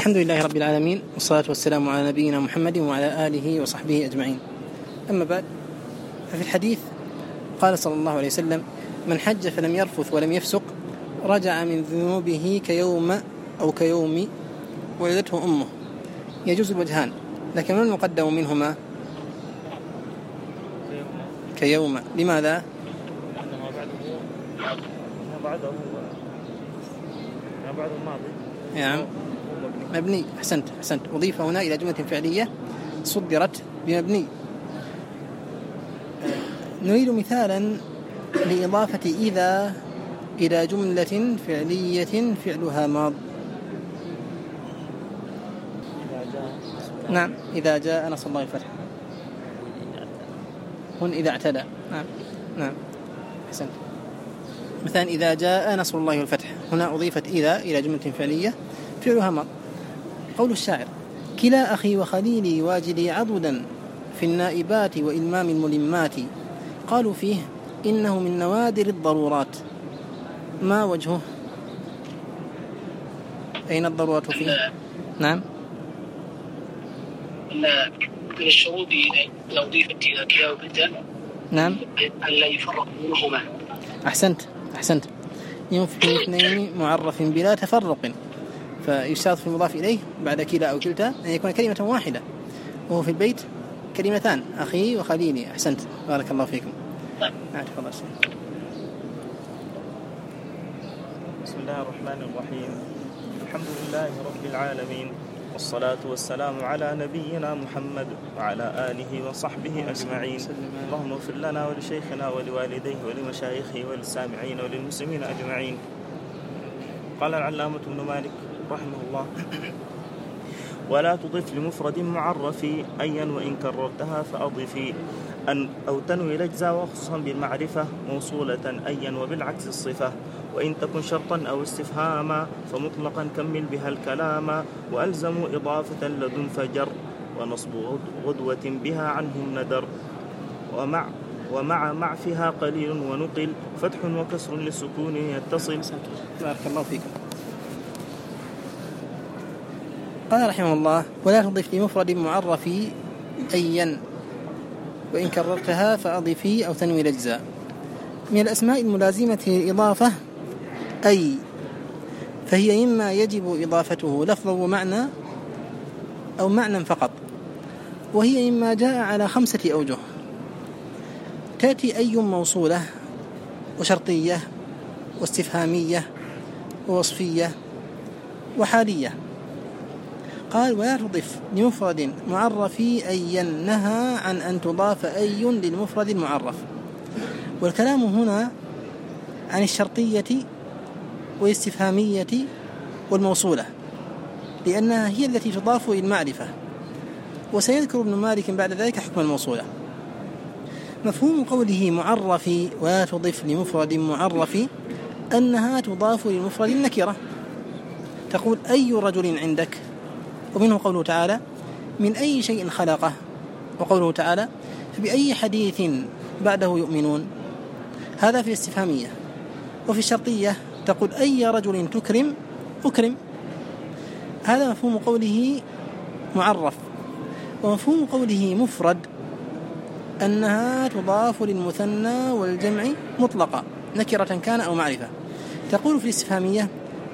الحمد لله رب العالمين، والصلاة والسلام على نبينا محمد وعلى آله وصحبه أجمعين. أما بعد، ففي الحديث قال صلى الله عليه وسلم: من حج فلم يرفث ولم يفسق رجع من ذنوبه كيوم ولدته أمه. يجوز الوجهان، لكن من المقدم منهما؟ كيوم. لماذا؟ بعده الماضي. نعم، مبني. أحسنت. أضيف هنا إلى جملة فعلية صدرت بمبني. نريد مثالا لإضافة إذا إلى جملة فعلية فعلها ماض. نعم، إذا جاء نصر الله الفتح. هن إذا اعتدى. نعم. أحسنت. مثلا إذا جاء نصر الله والفتح، هنا أضيفت إذا إلى جملة فعلية فعلها ماض. قول الشاعر: كلا أخي وخليلي واجدي عضدا في النائبات وإلمام الملمات، قالوا فيه إنه من نوادر الضرورات. ما وجهه؟ أين الضرورة فيه؟ نعم، من الشروط لو ضيفت إلى كلا وبلدان. نعم، أن لا يفرق بينهما. أحسنت. ينفي اثنين معرف بلا تفرق، فيشترط في المضاف إليه بعد كلا أو كلتا أن يكون كلمة واحدة، وهو في البيت كلمتان: أخي وخليلي. أحسنت، بارك الله فيكم. تفضل. بسم الله الرحمن الرحيم. الحمد لله رب العالمين، والصلاة والسلام على نبينا محمد وعلى آله وصحبه أجمعين. اللهم اغفر لنا ولشيخنا ولوالديه ولمشايخه وللسامعين وللمسلمين أجمعين. قال العلامة ابن مالك رحمه الله: ولا تضف لمفرد معرف أيا وإن كررتها فأضفي أن أو تنوي الأجزاء وخصوصا بالمعرفة موصولة أيا وبالعكس الصفة، وإن تكن شرطا أو استفهاما فمطلقا كمل بها الكلام، وألزموا إضافة لدن فجر ونصب غدوة بها عنهم ندر، ومع معفها قليل ونقل فتح وكسر للسكون يتصل. بارك الله فيكم. قال رحمه الله: ولا تضف لمفرد معرف أيا وإن كررتها فأضفي أو تنوي الأجزاء. من الأسماء الملازمة للإضافة أي، فهي إما يجب إضافته لفظا ومعنى أو معنى فقط، وهي إما جاء على 5 أوجه. تأتي أي موصولة وشرطية واستفهامية ووصفية وحالية. قال: ولا تضف لمفرد معرف أيا، نهى عن أن تضاف أي للمفرد المعرف. والكلام هنا عن الشرطية والاستفهامية والموصولة، لأنها هي التي تضاف إلى المعرفة. وسيذكر ابن مالك بعد ذلك حكم الموصولة. مفهوم قوله معرف ولا تضف لمفرد معرف أنها تضاف للمفرد النكرة. تقول: أي رجل عندك؟ ومنه قوله تعالى: من أي شيء خلقه؟ وقوله تعالى: فبأي حديث بعده يؤمنون؟ هذا في الاستفهامية. وفي الشرطية تقول: أي رجل تكرم أكرم. هذا مفهوم قوله معرف. ومفهوم قوله مفرد أنها تضاف للمثنى والجمع مطلقة نكرة كان أو معرفة. تقول في الاستفهامية: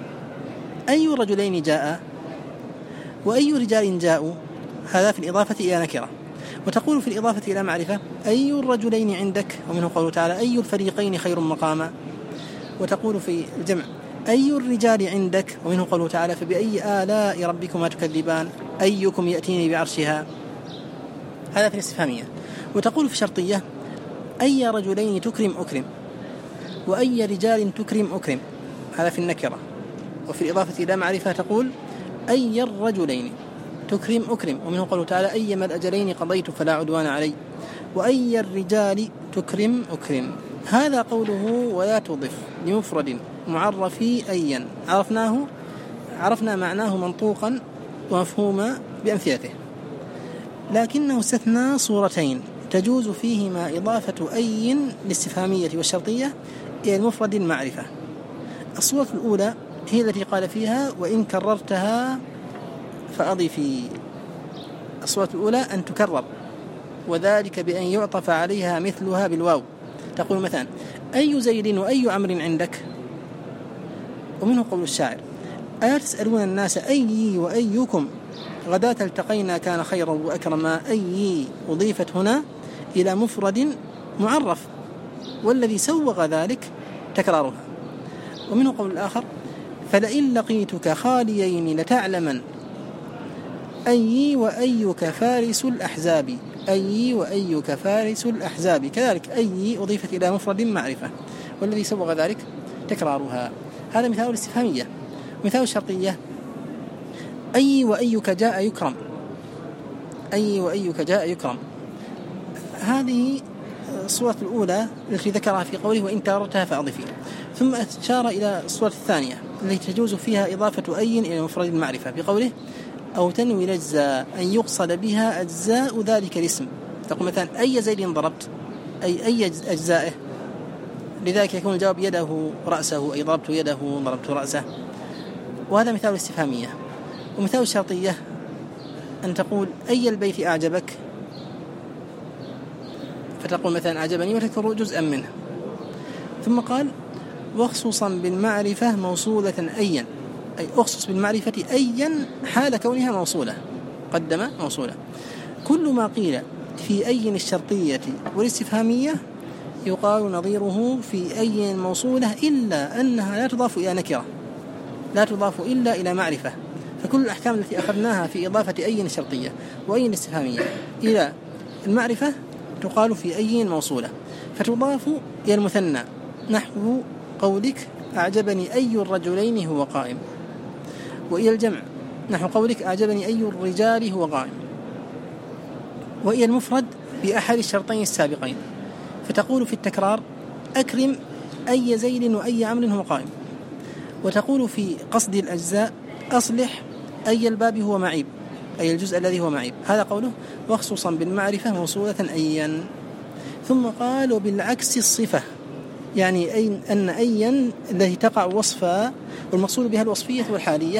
أي رجلين جاء؟ وأي رجال جاءوا؟ هذا في الإضافة إلى نكرة. وتقول في الإضافة إلى معرفة: أي الرجلين عندك؟ ومنه قوله تعالى: أي الفريقين خير مقاما. وتقول في الجمع: أي الرجال عندك؟ ومنه قوله تعالى: فبأي آلاء ربكما تكذبان؟ أيكم يأتيني بعرشها. هذا في الاستفهامية. وتقول في الشرطية: أي رجلين تكرم أكرم، وأي رجال تكرم أكرم. هذا في النكرة. وفي الإضافة إلى معرفة تقول: أي الرجلين تكرم أكرم. ومنه قوله تعالى: أيما الأجلين قضيت فلا عدوان علي. وأي الرجال تكرم أكرم. هذا قوله: ولا تضف لمفرد معرف أيا. عرفنا معناه منطوقا ومفهوما بأمثلته، لكنه استثنى صورتين تجوز فيهما إضافة أي للاستفهامية والشرطية إلى المفرد المعرفة. الصورة الأولى هي التي قال فيها: وإن كررتها فأضفي. الصورة الأولى أن تكرر، وذلك بأن يعطف عليها مثلها بالواو. تقول مثلا أي زيد وأي عمرو عندك. ومنه قول الشاعر ألا تسألون الناس أي وأيكم غداة التقينا كان خيرا وأكرما. أي أضيفت هنا إلى مفرد معرف، والذي سوغ ذلك تكرارها. ومنه قول الآخر فلئن لقيتك خاليين لتعلمن أي وأيك فارس الأحزاب. أي وأيك فارس الأحزاب، كذلك أي أضيفت إلى مفرد معرفة، والذي سوغ ذلك تكرارها. هذا مثال الاستفهامية. مثال الشرطية أي وأيك جاء يكرم. أي وأيك جاء يكرم. هذه الصورة الأولى التي ذكرها في قوله وإن كررتها فأضفي. ثم أشار إلى الصورة الثانية التي تجوز فيها إضافة أي إلى مفرد المعرفة بقوله أو تنوي الأجزاء أن يقصد بها أجزاء ذلك الاسم. تقول مثلا أي زيد ضربت، أي أجزائه، لذلك يكون الجواب يده رأسه، أي ضربت يده ضربت رأسه. وهذا مثال الاستفهامية. ومثال الشرطية أن تقول أي البيت أعجبك، فتقول مثلا أعجبني وتذكر جزءا منه. ثم قال وخصوصا بالمعرفة موصولة أيا، أي أخصص بالمعرفة أيا حال كونها موصولة، قدم موصولة. كل ما قيل في أي الشرطية والاستفهامية يقال نظيره في أي موصولة، إلا أنها لا تضاف إلى نكرة، لا تضاف إلا إلى معرفة. فكل الأحكام التي أخذناها في إضافة أي الشرطية وأي الاستفهامية إلى المعرفة تقال في أي موصولة، فتضاف إلى المثنى، نحو قولك أعجبني أي الرجلين هو قائم. وإلى الجمع نحو قولك أعجبني أي الرجال هو قائم. وإلى المفرد بأحد الشرطين السابقين، فتقول في التكرار أكرم أي زيد وأي عمرو هو قائم. وتقول في قصد الأجزاء أصلح أي الباب هو معيب، أي الجزء الذي هو معيب. هذا قوله وخصوصا بالمعرفة موصولة أيا. ثم قال وبالعكس الصفة، يعني أن أيا التي تقع وصفا والمقصود بها الوصفية والحالية،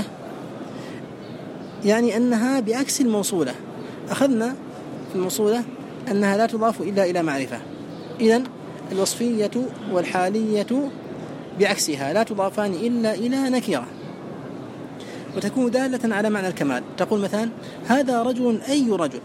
يعني أنها بعكس الموصولة. أخذنا في الموصولة أنها لا تضاف إلا إلى معرفة، إذن الوصفية والحالية بعكسها لا تضافان إلا إلى نكرة، وتكون دالة على معنى الكمال. تقول مثلا هذا رجل أي رجل،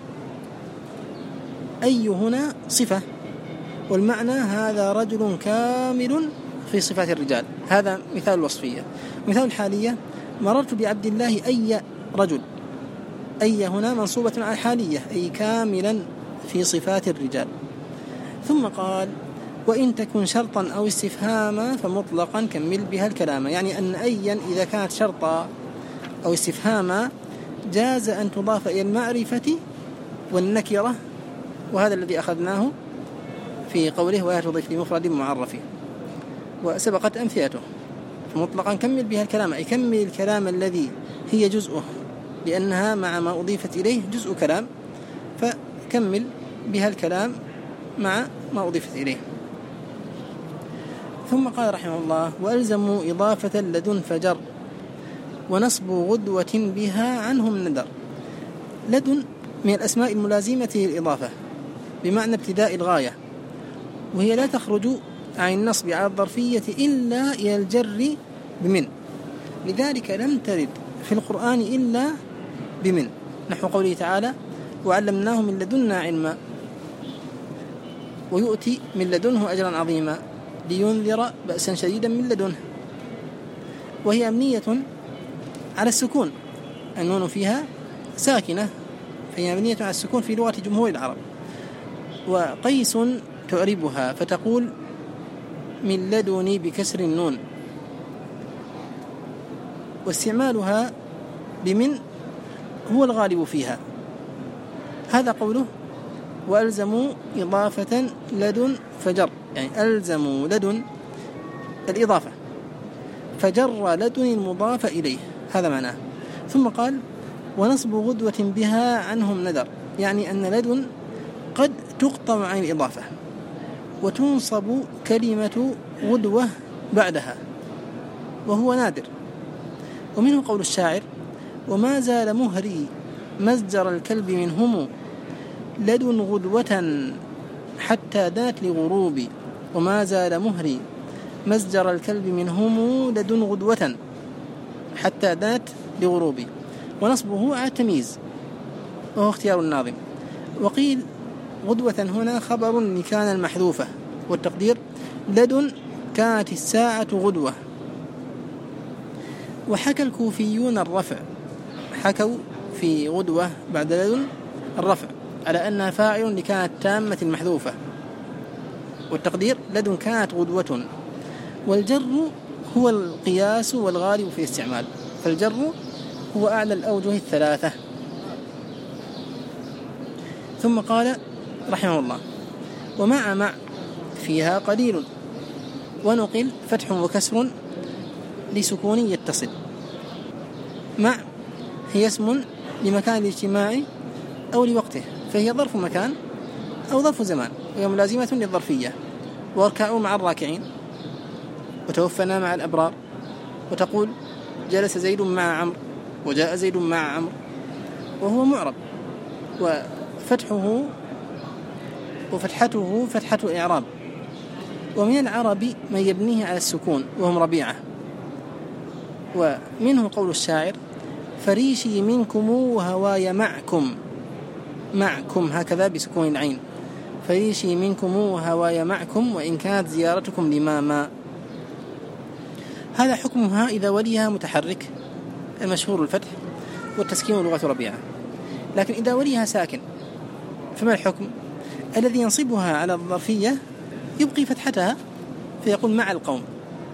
أي هنا صفة، والمعنى هذا رجل كامل في صفات الرجال. هذا مثال الوصفية. مثال الحالية مررت بعبد الله أي رجل، أي هنا منصوبة على الحالية، أي كاملا في صفات الرجال. ثم قال وإن تكن شرطا أو استفهاما فمطلقا كمل بها الكلام، يعني أن أيا إذا كانت شرطا أو استفهاما جاز أن تضاف إلى المعرفة والنكرة، وهذا الذي أخذناه في قوله ولا تضيف لمفرد معرف، وسبقت أمثلته. فمطلقا كمل بها الكلام، أي كمل الكلام الذي هي جزءه، لأنها مع ما أضيفت إليه جزء كلام، فكمل بها الكلام مع ما أضيفت إليه. ثم قال رحمه الله وألزموا إضافة لدن فجر ونصب غدوة بها عنهم ندر. لدن من الأسماء الملازمة للإضافة بمعنى ابتداء الغاية، وهي لا تخرج عن النصب على الظرفية إلا إلى الجر بمن، لذلك لم ترد في القرآن إلا بمن، نحو قوله تعالى وعلمناه من لدنا علما، ويؤتي من لدنه أجرا عظيما، لينذر بأسا شديدا من لدنه. وهي أمنية على السكون، النون فيها ساكنة، فهي أمنية على السكون في لغة جمهور العرب. وقيس تعربها فتقول من لدني بكسر النون، واستعمالها بمن هو الغالب فيها. هذا قوله وألزموا إضافة لدن فجر، يعني ألزموا لدن الإضافة فجر لدن المضاف إليه، هذا معناه. ثم قال ونصب غدوة بها عنهم ندر، يعني أن لدن قد تقطع عن الإضافة وتنصب كلمة غدوة بعدها، وهو نادر. ومنه قول الشاعر وما زال مهري مزجر الكلب منهم لدن غدوة حتى دات لغروبي. وما زال مهري مزجر الكلب منهم لدن غدوة حتى دات لغروبي. ونصبه على التمييز وهو اختيار الناظم. وقيل غدوة هنا خبر لكان المحذوفة، والتقدير لدن كانت الساعة غدوة. وحكى الكوفيون الرفع، حكوا في غدوة بعد لدن الرفع على أنها فاعل لكانت تامة المحذوفة، والتقدير لدن كانت غدوة. والجر هو القياس والغالب في استعمال، فالجر هو أعلى الأوجه الثلاثة. ثم قال رحمه الله: ومع فيها قليل، ونقل فتح وكسر لسكون يتصل. مع هي اسم لمكان الاجتماع أو لوقته، فهي ظرف مكان أو ظرف زمان، وهي ملازمة للظرفية. واركعوا مع الراكعين، وتوفنا مع الأبرار. وتقول جلس زيد مع عمرو، وجاء زيد مع عمرو، وهو معرب، وفتحته فتحة إعراب. ومن العرب من يبنيه على السكون وهم ربيعة. ومنه قول الشاعر: فريشي منكم وهواي معكم، معكم هكذا بسكون العين، فريشي منكم وهواي معكم وإن كانت زيارتكم لماما. هذا حكمها إذا وليها متحرك، المشهور الفتح والتسكين لغة ربيعة. لكن إذا وليها ساكن فما الحكم؟ الذي ينصبها على الظرفية يبقي فتحتها فيقول مع القوم،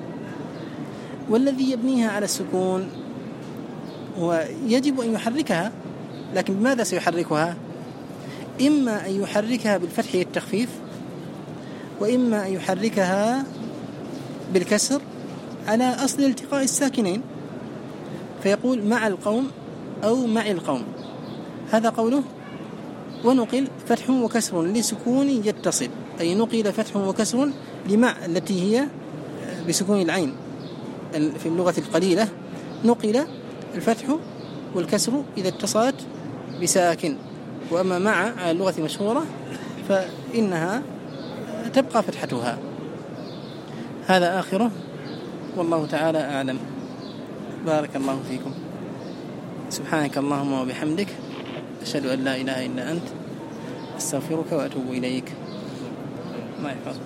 والذي يبنيها على السكون ويجب أن يحركها. لكن بماذا سيحركها؟ إما أن يحركها بالفتح للتخفيف، وإما أن يحركها بالكسر على أصل التقاء الساكنين، فيقول مع القوم أو مع القوم. هذا قوله: ونقل فتح وكسر لسكون يتصل، أي نقل فتح وكسر لمع التي هي بسكون العين في اللغة القليلة، نقل الفتح والكسر إذا اتصلت بساكن. وأما مع على اللغة المشهورة فإنها تبقى فتحتها. هذا آخره، والله تعالى أعلم. بارك الله فيكم. سبحانك اللهم وبحمدك، أشهد أن لا إله إلا أنت، أستغفرك وأتوب إليك. الله يحفظكم.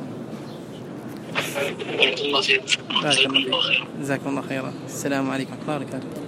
بارك الله فيك. جزاكم الله خيرا. السلام عليكم ورحمة الله وبركاته.